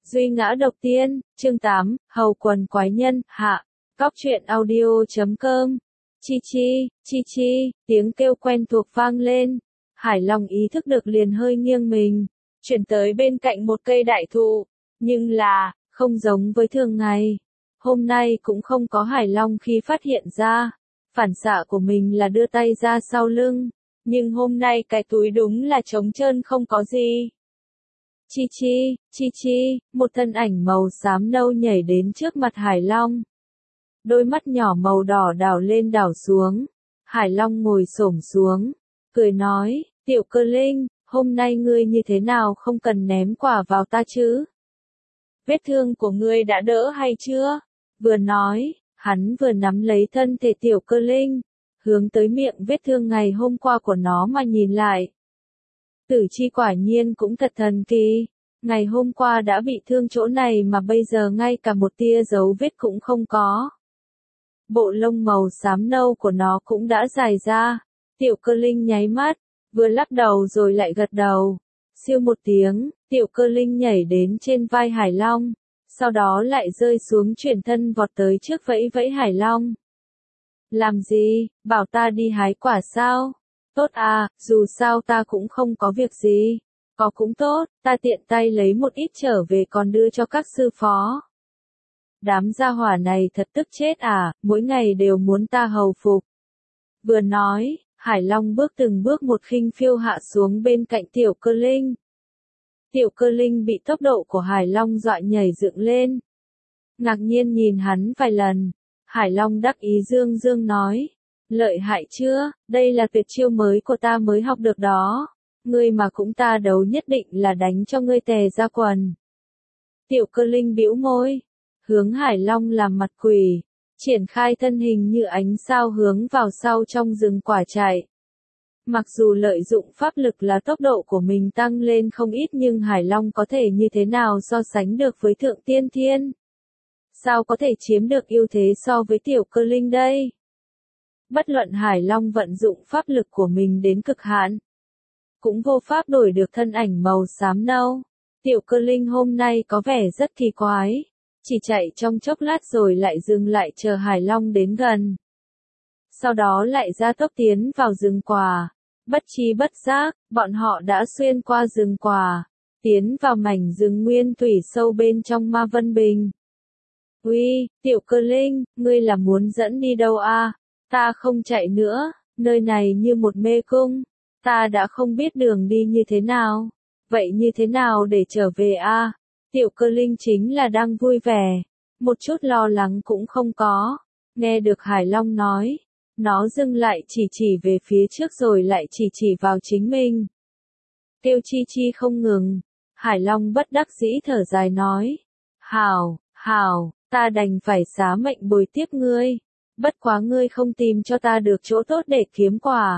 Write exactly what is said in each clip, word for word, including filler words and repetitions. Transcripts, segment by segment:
Duy ngã độc tiên, chương tám, Hầu quần quái nhân, hạ. Cóc truyện audio chấm com. Chi chi, chi chi, tiếng kêu quen thuộc vang lên. Hải Long ý thức được liền hơi nghiêng mình, chuyển tới bên cạnh một cây đại thụ. Nhưng là, không giống với thường ngày. Hôm nay cũng không có Hải Long khi phát hiện ra. Phản xạ của mình là đưa tay ra sau lưng. Nhưng hôm nay cái túi đúng là trống trơn không có gì. Chi chi, chi chi, một thân ảnh màu xám nâu nhảy đến trước mặt Hải Long. Đôi mắt nhỏ màu đỏ đảo lên đảo xuống. Hải Long ngồi xổm xuống, cười nói, Tiểu Cơ Linh, hôm nay ngươi như thế nào không cần ném quả vào ta chứ? Vết thương của ngươi đã đỡ hay chưa? Vừa nói, hắn vừa nắm lấy thân thể Tiểu Cơ Linh, hướng tới miệng vết thương ngày hôm qua của nó mà nhìn lại. Tử Chi quả nhiên cũng thật thần kỳ, ngày hôm qua đã bị thương chỗ này mà bây giờ ngay cả một tia dấu vết cũng không có. Bộ lông màu xám nâu của nó cũng đã dài ra. Tiểu Cơ Linh nháy mắt, vừa lắc đầu rồi lại gật đầu. Siêu một tiếng, Tiểu Cơ Linh nhảy đến trên vai Hải Long, sau đó lại rơi xuống chuyển thân vọt tới trước vẫy vẫy Hải Long. Làm gì, bảo ta đi hái quả sao? Tốt à, dù sao ta cũng không có việc gì. Có cũng tốt, ta tiện tay lấy một ít trở về còn đưa cho các sư phó. Đám gia hỏa này thật tức chết à, mỗi ngày đều muốn ta hầu phục. Vừa nói, Hải Long bước từng bước một khinh phiêu hạ xuống bên cạnh Tiểu Cơ Linh. Tiểu Cơ Linh bị tốc độ của Hải Long dọa nhảy dựng lên. Ngạc nhiên nhìn hắn vài lần, Hải Long đắc ý dương dương nói. Lợi hại chưa, đây là tuyệt chiêu mới của ta mới học được đó. Ngươi mà cũng ta đấu nhất định là đánh cho ngươi tè ra quần. Tiểu Cơ Linh bĩu môi, hướng Hải Long làm mặt quỷ, triển khai thân hình như ánh sao hướng vào sau trong rừng quả chạy. Mặc dù lợi dụng pháp lực là tốc độ của mình tăng lên không ít nhưng Hải Long có thể như thế nào so sánh được với Thượng Tiên Thiên? Sao có thể chiếm được ưu thế so với Tiểu Cơ Linh đây? Bất luận Hải Long vận dụng pháp lực của mình đến cực hạn, cũng vô pháp đổi được thân ảnh màu xám nâu. Tiểu Cơ Linh hôm nay có vẻ rất kỳ quái, chỉ chạy trong chốc lát rồi lại dừng lại chờ Hải Long đến gần. Sau đó lại ra tốc tiến vào rừng quả. Bất chi bất giác, bọn họ đã xuyên qua rừng quả, tiến vào mảnh rừng nguyên thủy sâu bên trong Ma Vân Bình. Uy, Tiểu Cơ Linh, ngươi là muốn dẫn đi đâu a? Ta không chạy nữa, nơi này như một mê cung, ta đã không biết đường đi như thế nào. Vậy như thế nào để trở về a? Tiểu Cơ Linh chính là đang vui vẻ, một chút lo lắng cũng không có. Nghe được Hải Long nói, nó dừng lại chỉ chỉ về phía trước rồi lại chỉ chỉ vào chính mình. Kêu chi chi không ngừng, Hải Long bất đắc dĩ thở dài nói. Hảo, hảo, ta đành phải xá mệnh bồi tiếp ngươi. Bất quá ngươi không tìm cho ta được chỗ tốt để kiếm quả.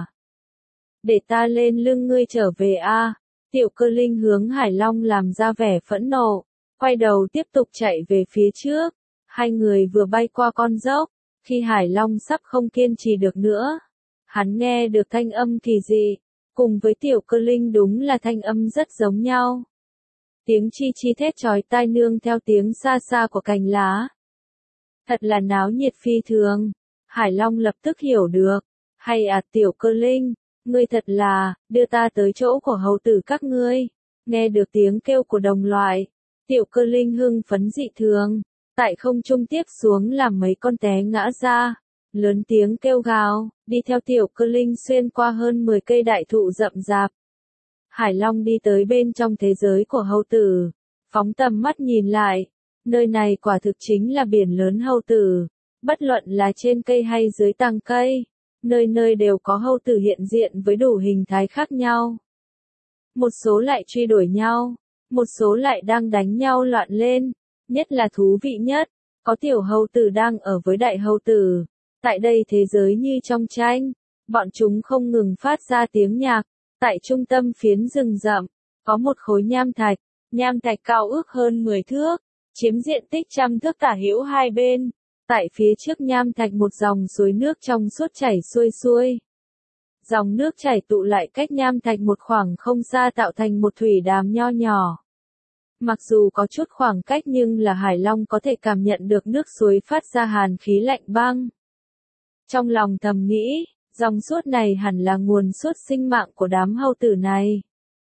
Để ta lên lưng ngươi trở về a. Tiểu Cơ Linh hướng Hải Long làm ra vẻ phẫn nộ, quay đầu tiếp tục chạy về phía trước. Hai người vừa bay qua con dốc, khi Hải Long sắp không kiên trì được nữa, hắn nghe được thanh âm kỳ dị, cùng với Tiểu Cơ Linh đúng là thanh âm rất giống nhau. Tiếng chi chi thét chói tai nương theo tiếng xa xa của cành lá. Thật là náo nhiệt phi thường. Hải Long lập tức hiểu được. Hay à Tiểu Cơ Linh, ngươi thật là, đưa ta tới chỗ của hầu tử các ngươi. Nghe được tiếng kêu của đồng loại, Tiểu Cơ Linh hưng phấn dị thường, tại không trung tiếp xuống làm mấy con té ngã ra. Lớn tiếng kêu gào, đi theo Tiểu Cơ Linh xuyên qua hơn mười cây đại thụ rậm rạp. Hải Long đi tới bên trong thế giới của hầu tử, phóng tầm mắt nhìn lại. Nơi này quả thực chính là biển lớn hầu tử, bất luận là trên cây hay dưới tàng cây, nơi nơi đều có hầu tử hiện diện với đủ hình thái khác nhau. Một số lại truy đuổi nhau, một số lại đang đánh nhau loạn lên, nhất là thú vị nhất, có tiểu hầu tử đang ở với đại hầu tử. Tại đây thế giới như trong tranh, bọn chúng không ngừng phát ra tiếng nhạc. Tại trung tâm phiến rừng rậm, có một khối nham thạch, nham thạch cao ước hơn mười thước. Chiếm diện tích trăm thước tả hữu hai bên. Tại phía trước nham thạch một dòng suối nước trong suốt chảy xuôi xuôi. Dòng nước chảy tụ lại cách nham thạch một khoảng không xa tạo thành một thủy đàm nho nhỏ. Mặc dù có chút khoảng cách nhưng là Hải Long có thể cảm nhận được nước suối phát ra hàn khí lạnh băng. Trong lòng thầm nghĩ, dòng suốt này hẳn là nguồn suốt sinh mạng của đám hầu tử này.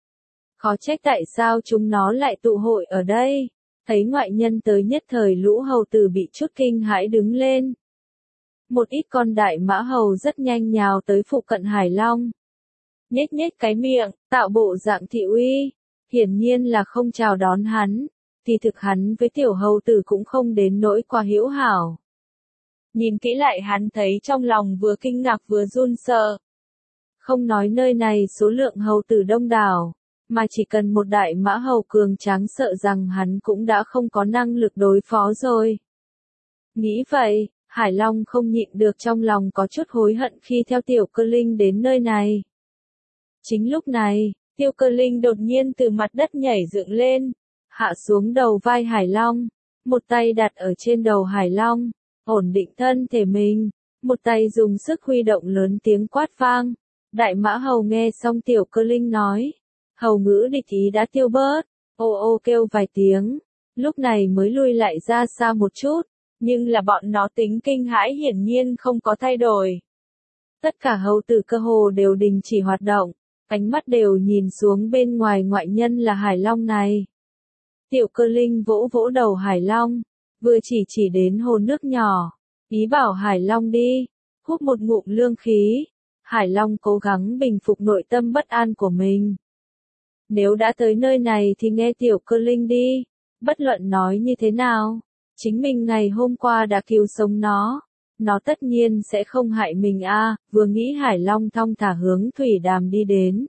Khó trách tại sao chúng nó lại tụ hội ở đây. Thấy ngoại nhân tới nhất thời lũ hầu tử bị chút kinh hãi đứng lên. Một ít con đại mã hầu rất nhanh nhào tới phụ cận Hải Long. Nhếch nhếch cái miệng, tạo bộ dạng thị uy. Hiển nhiên là không chào đón hắn. Thì thực hắn với tiểu hầu tử cũng không đến nỗi quá hữu hảo. Nhìn kỹ lại hắn thấy trong lòng vừa kinh ngạc vừa run sợ. Không nói nơi này số lượng hầu tử đông đảo, mà chỉ cần một đại mã hầu cường tráng sợ rằng hắn cũng đã không có năng lực đối phó rồi. Nghĩ vậy, Hải Long không nhịn được trong lòng có chút hối hận khi theo tiểu cơ linh đến nơi này. Chính lúc này, tiểu cơ linh đột nhiên từ mặt đất nhảy dựng lên, hạ xuống đầu vai Hải Long, một tay đặt ở trên đầu Hải Long, ổn định thân thể mình, một tay dùng sức huy động lớn tiếng quát vang. Đại mã hầu nghe xong tiểu cơ linh nói, hầu ngữ địch ý đã tiêu bớt, ô ô kêu vài tiếng, lúc này mới lui lại ra xa một chút, nhưng là bọn nó tính kinh hãi hiển nhiên không có thay đổi. Tất cả hầu tử cơ hồ đều đình chỉ hoạt động, ánh mắt đều nhìn xuống bên ngoài ngoại nhân là Hải Long này. Tiểu cơ linh vỗ vỗ đầu Hải Long, vừa chỉ chỉ đến hồ nước nhỏ, ý bảo Hải Long đi, hút một ngụm lương khí. Hải Long cố gắng bình phục nội tâm bất an của mình. Nếu đã tới nơi này thì nghe tiểu cơ linh đi, bất luận nói như thế nào, chính mình ngày hôm qua đã cứu sống nó, nó tất nhiên sẽ không hại mình a. À, vừa nghĩ Hải Long thong thả hướng thủy đàm đi đến.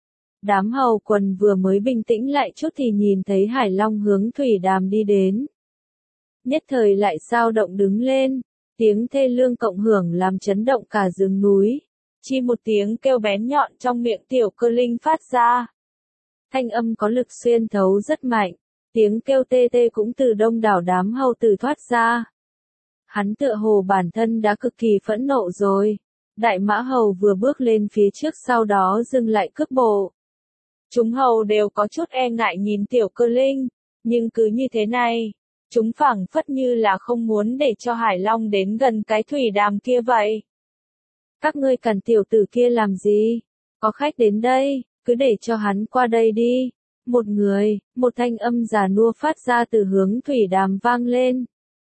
Đám hầu quần vừa mới bình tĩnh lại chút thì nhìn thấy Hải Long hướng thủy đàm đi đến. Nhất thời lại sao động đứng lên, tiếng thê lương cộng hưởng làm chấn động cả rừng núi. Chi một tiếng kêu bén nhọn trong miệng tiểu cơ linh phát ra. Thanh âm có lực xuyên thấu rất mạnh, tiếng kêu tê tê cũng từ đông đảo đám hầu tử thoát ra. Hắn tựa hồ bản thân đã cực kỳ phẫn nộ rồi. Đại mã hầu vừa bước lên phía trước sau đó dừng lại cước bộ. Chúng hầu đều có chút e ngại nhìn tiểu cơ linh, nhưng cứ như thế này, chúng phảng phất như là không muốn để cho Hải Long đến gần cái thủy đàm kia vậy. Các ngươi cản tiểu tử kia làm gì? Có khách đến đây, cứ để cho hắn qua đây đi. Một người, một thanh âm già nua phát ra từ hướng thủy đàm vang lên.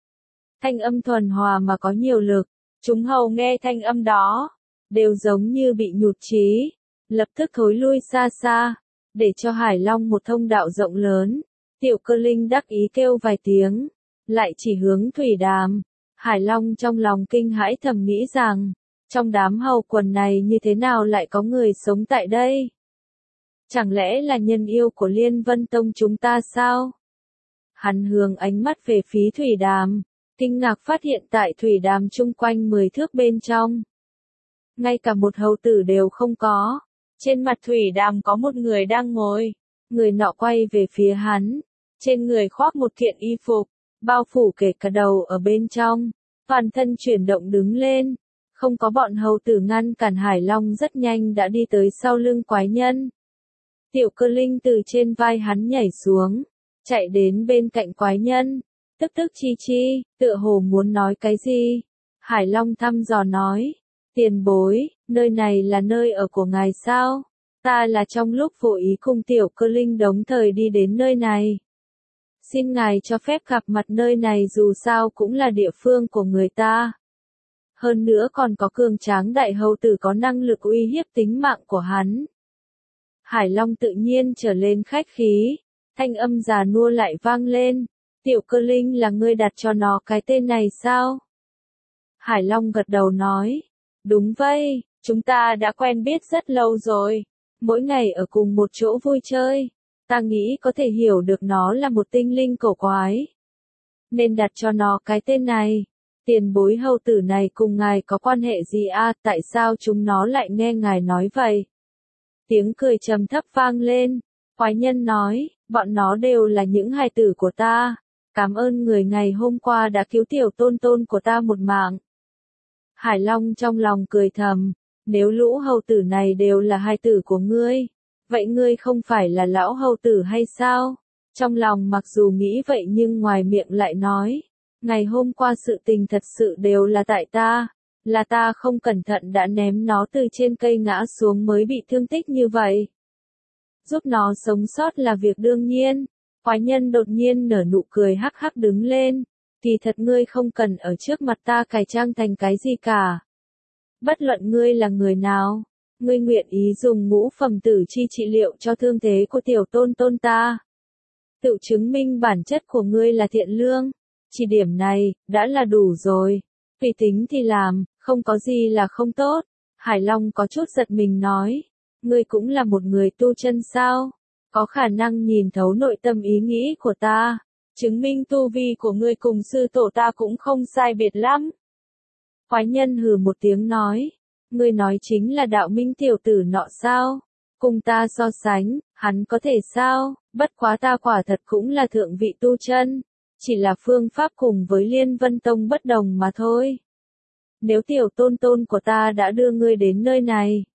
Thanh âm thuần hòa mà có nhiều lực, chúng hầu nghe thanh âm đó, đều giống như bị nhụt chí, lập tức thối lui xa xa, để cho Hải Long một thông đạo rộng lớn. Tiểu cơ linh đắc ý kêu vài tiếng, lại chỉ hướng thủy đàm. Hải Long trong lòng kinh hãi thầm nghĩ rằng, trong đám hầu quần này như thế nào lại có người sống tại đây? Chẳng lẽ là nhân yêu của Liên Vân Tông chúng ta sao? Hắn hướng ánh mắt về phía thủy đàm, kinh ngạc phát hiện tại thủy đàm chung quanh mười thước bên trong. Ngay cả một hầu tử đều không có. Trên mặt thủy đàm có một người đang ngồi. Người nọ quay về phía hắn. Trên người khoác một kiện y phục, bao phủ kể cả đầu ở bên trong. Toàn thân chuyển động đứng lên. Không có bọn hầu tử ngăn cản Hải Long rất nhanh đã đi tới sau lưng quái nhân. Tiểu cơ linh từ trên vai hắn nhảy xuống, chạy đến bên cạnh quái nhân, tức tức chi chi, tựa hồ muốn nói cái gì. Hải Long thăm dò nói, tiền bối, nơi này là nơi ở của ngài sao? Ta là trong lúc vô ý cùng tiểu cơ linh đống thời đi đến nơi này. Xin ngài cho phép gặp mặt nơi này dù sao cũng là địa phương của người ta. Hơn nữa còn có cường tráng đại hầu tử có năng lực uy hiếp tính mạng của hắn. Hải Long tự nhiên trở lên khách khí, thanh âm già nua lại vang lên, tiểu cơ linh là ngươi đặt cho nó cái tên này sao? Hải Long gật đầu nói, đúng vậy, chúng ta đã quen biết rất lâu rồi, mỗi ngày ở cùng một chỗ vui chơi, ta nghĩ có thể hiểu được nó là một tinh linh cổ quái, nên đặt cho nó cái tên này. Tiền bối hầu tử này cùng ngài có quan hệ gì a? À, tại sao chúng nó lại nghe ngài nói vậy? Tiếng cười trầm thấp vang lên, quái nhân nói, bọn nó đều là những hài tử của ta, cảm ơn người ngày hôm qua đã cứu tiểu tôn tôn của ta một mạng. Hải Long trong lòng cười thầm, nếu lũ hầu tử này đều là hài tử của ngươi, vậy ngươi không phải là lão hầu tử hay sao? Trong lòng mặc dù nghĩ vậy nhưng ngoài miệng lại nói, ngày hôm qua sự tình thật sự đều là tại ta, là ta không cẩn thận đã ném nó từ trên cây ngã xuống mới bị thương tích như vậy. Giúp nó sống sót là việc đương nhiên. Quái nhân đột nhiên nở nụ cười hắc hắc đứng lên, kỳ thật ngươi không cần ở trước mặt ta cải trang thành cái gì cả. Bất luận ngươi là người nào, ngươi nguyện ý dùng ngũ phẩm tử chi trị liệu cho thương thế của tiểu tôn tôn ta. Tự chứng minh bản chất của ngươi là thiện lương, chỉ điểm này, đã là đủ rồi. Tùy tính thì làm, không có gì là không tốt. Hải Long có chút giật mình nói, ngươi cũng là một người tu chân sao? Có khả năng nhìn thấu nội tâm ý nghĩ của ta, chứng minh tu vi của ngươi cùng sư tổ ta cũng không sai biệt lắm. Quái nhân hừ một tiếng nói, ngươi nói chính là đạo minh tiểu tử nọ sao? Cùng ta so sánh, hắn có thể sao? Bất quá ta quả thật cũng là thượng vị tu chân, chỉ là phương pháp cùng với Liên Vân Tông bất đồng mà thôi. Nếu tiểu tôn tôn của ta đã đưa ngươi đến nơi này,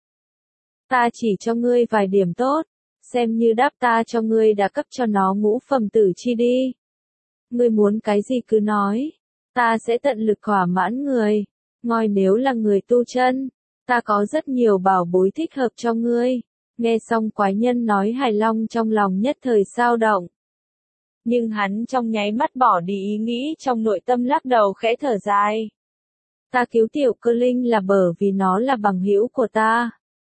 ta chỉ cho ngươi vài điểm tốt, xem như đáp ta cho ngươi đã cấp cho nó ngũ phẩm tử chi đi. Ngươi muốn cái gì cứ nói, ta sẽ tận lực thỏa mãn người. Ngoi nếu là người tu chân, ta có rất nhiều bảo bối thích hợp cho ngươi. Nghe xong quái nhân nói Hải Long trong lòng nhất thời sao động. Nhưng hắn trong nháy mắt bỏ đi ý nghĩ trong nội tâm lắc đầu khẽ thở dài. Ta cứu tiểu cơ linh là bởi vì nó là bằng hữu của ta.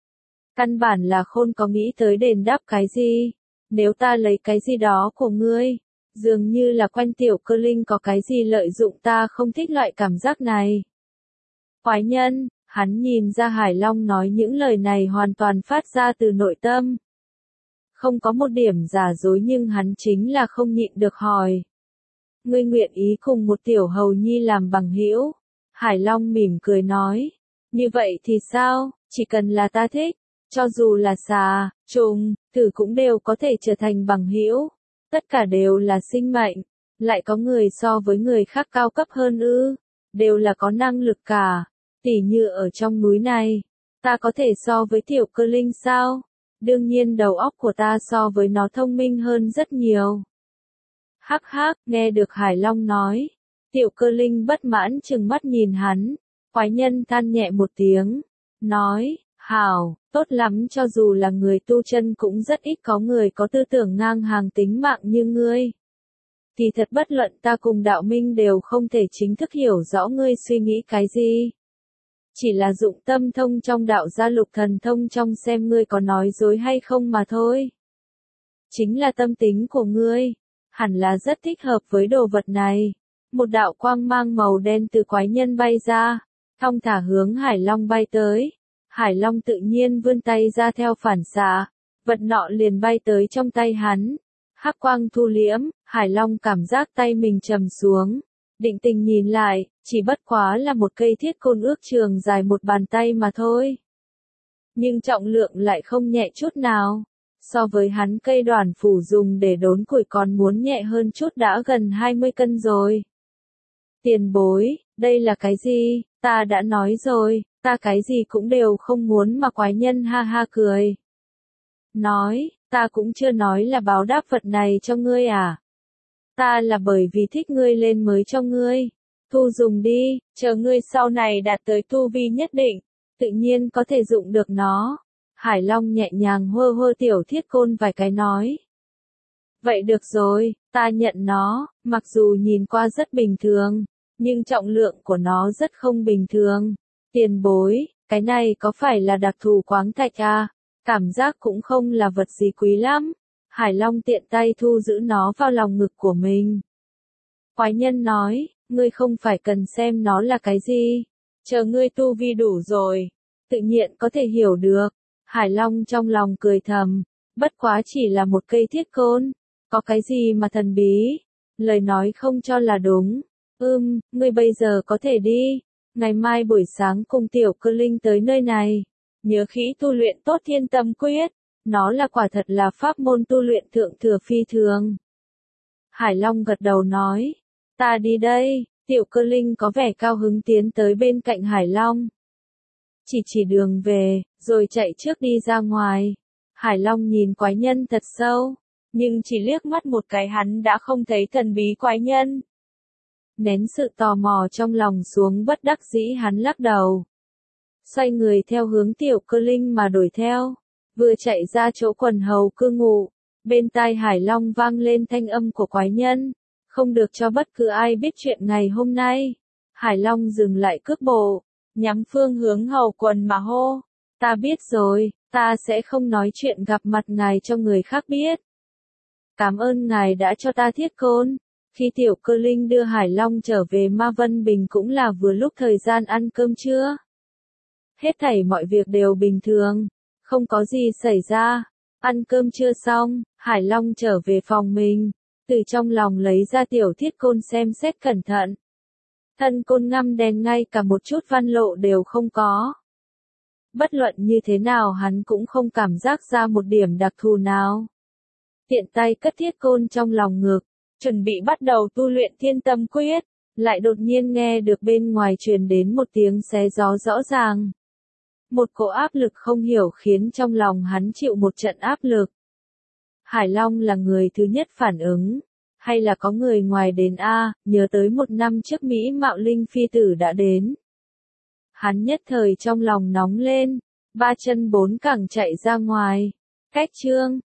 Căn bản là khôn có nghĩ tới đền đáp cái gì. Nếu ta lấy cái gì đó của ngươi, dường như là quanh tiểu cơ linh có cái gì lợi dụng ta không thích loại cảm giác này. Quái nhân, hắn nhìn ra Hải Long nói những lời này hoàn toàn phát ra từ nội tâm. Không có một điểm giả dối nhưng hắn chính là không nhịn được hỏi. Ngươi nguyện ý cùng một tiểu hầu nhi làm bằng hữu? Hải Long mỉm cười nói. Như vậy thì sao, chỉ cần là ta thích, cho dù là xà, trùng, thử cũng đều có thể trở thành bằng hữu. Tất cả đều là sinh mệnh, lại có người so với người khác cao cấp hơn ư, đều là có năng lực cả. Tỉ như ở trong núi này, ta có thể so với tiểu cơ linh sao? Đương nhiên đầu óc của ta so với nó thông minh hơn rất nhiều. Hắc hắc, nghe được Hải Long nói, tiểu cơ linh bất mãn trừng mắt nhìn hắn, quái nhân than nhẹ một tiếng, nói, hảo, tốt lắm cho dù là người tu chân cũng rất ít có người có tư tưởng ngang hàng tính mạng như ngươi. Thì thật bất luận ta cùng đạo minh đều không thể chính thức hiểu rõ ngươi suy nghĩ cái gì. Chỉ là dụng tâm thông trong đạo gia lục thần thông trong xem ngươi có nói dối hay không mà thôi. Chính là tâm tính của ngươi, hẳn là rất thích hợp với đồ vật này. Một đạo quang mang màu đen từ quái nhân bay ra, thong thả hướng Hải Long bay tới. Hải Long tự nhiên vươn tay ra theo phản xạ, vật nọ liền bay tới trong tay hắn. Hắc quang thu liễm, Hải Long cảm giác tay mình trầm xuống. Định tình nhìn lại, chỉ bất quá là một cây thiết côn ước trường dài một bàn tay mà thôi. Nhưng trọng lượng lại không nhẹ chút nào. So với hắn cây đoàn phủ dùng để đốn củi còn muốn nhẹ hơn chút đã gần hai mươi cân rồi. Tiền bối, đây là cái gì? Ta đã nói rồi, ta cái gì cũng đều không muốn mà quái nhân ha ha cười. Nói, ta cũng chưa nói là báo đáp vật này cho ngươi à. Ta là bởi vì thích ngươi lên mới cho ngươi. Thu dùng đi, chờ ngươi sau này đạt tới tu vi nhất định, tự nhiên có thể dụng được nó. Hải Long nhẹ nhàng hơ hơ tiểu thiết côn vài cái nói. Vậy được rồi, ta nhận nó, mặc dù nhìn qua rất bình thường, nhưng trọng lượng của nó rất không bình thường. Tiền bối, cái này có phải là đặc thù khoáng thạch à? Cảm giác cũng không là vật gì quý lắm. Hải Long tiện tay thu giữ nó vào lòng ngực của mình. Quái nhân nói, ngươi không phải cần xem nó là cái gì. Chờ ngươi tu vi đủ rồi, tự nhiên có thể hiểu được. Hải Long trong lòng cười thầm, bất quá chỉ là một cây thiết côn, có cái gì mà thần bí. Lời nói không cho là đúng. Ừm, ngươi bây giờ có thể đi. Ngày mai buổi sáng cùng tiểu cơ linh tới nơi này. Nhớ kỹ tu luyện tốt thiên tâm quyết. Nó là quả thật là pháp môn tu luyện thượng thừa phi thường. Hải Long gật đầu nói. Ta đi đây. Tiểu cơ linh có vẻ cao hứng tiến tới bên cạnh Hải Long. Chỉ chỉ đường về, rồi chạy trước đi ra ngoài. Hải Long nhìn quái nhân thật sâu. Nhưng chỉ liếc mắt một cái hắn đã không thấy thần bí quái nhân. Nén sự tò mò trong lòng xuống bất đắc dĩ hắn lắc đầu. Xoay người theo hướng Tiểu Cơ Linh mà đuổi theo. Vừa chạy ra chỗ quần hầu cư ngụ. Bên tai Hải Long vang lên thanh âm của quái nhân. Không được cho bất cứ ai biết chuyện ngày hôm nay. Hải Long dừng lại cước bộ. Nhắm phương hướng hầu quần mà hô. Ta biết rồi, ta sẽ không nói chuyện gặp mặt ngài cho người khác biết. Cảm ơn ngài đã cho ta thiết côn. Khi Tiểu Cơ Linh đưa Hải Long trở về Ma Vân Bình cũng là vừa lúc thời gian ăn cơm trưa. Hết thảy mọi việc đều bình thường, không có gì xảy ra. Ăn cơm trưa xong, Hải Long trở về phòng mình, từ trong lòng lấy ra tiểu thiết côn xem xét cẩn thận. Thân côn ngăm đen ngay cả một chút văn lộ đều không có. Bất luận như thế nào hắn cũng không cảm giác ra một điểm đặc thù nào. Tiện tay cất thiết côn trong lòng ngực, chuẩn bị bắt đầu tu luyện Thiên Tâm Quyết, lại đột nhiên nghe được bên ngoài truyền đến một tiếng xé gió rõ ràng. Một cỗ áp lực không hiểu khiến trong lòng hắn chịu một trận áp lực. Hải Long là người thứ nhất phản ứng, hay là có người ngoài đến a, nhớ tới một năm trước Mỹ Mạo Linh phi tử đã đến. Hắn nhất thời trong lòng nóng lên, ba chân bốn cẳng chạy ra ngoài. Cách chương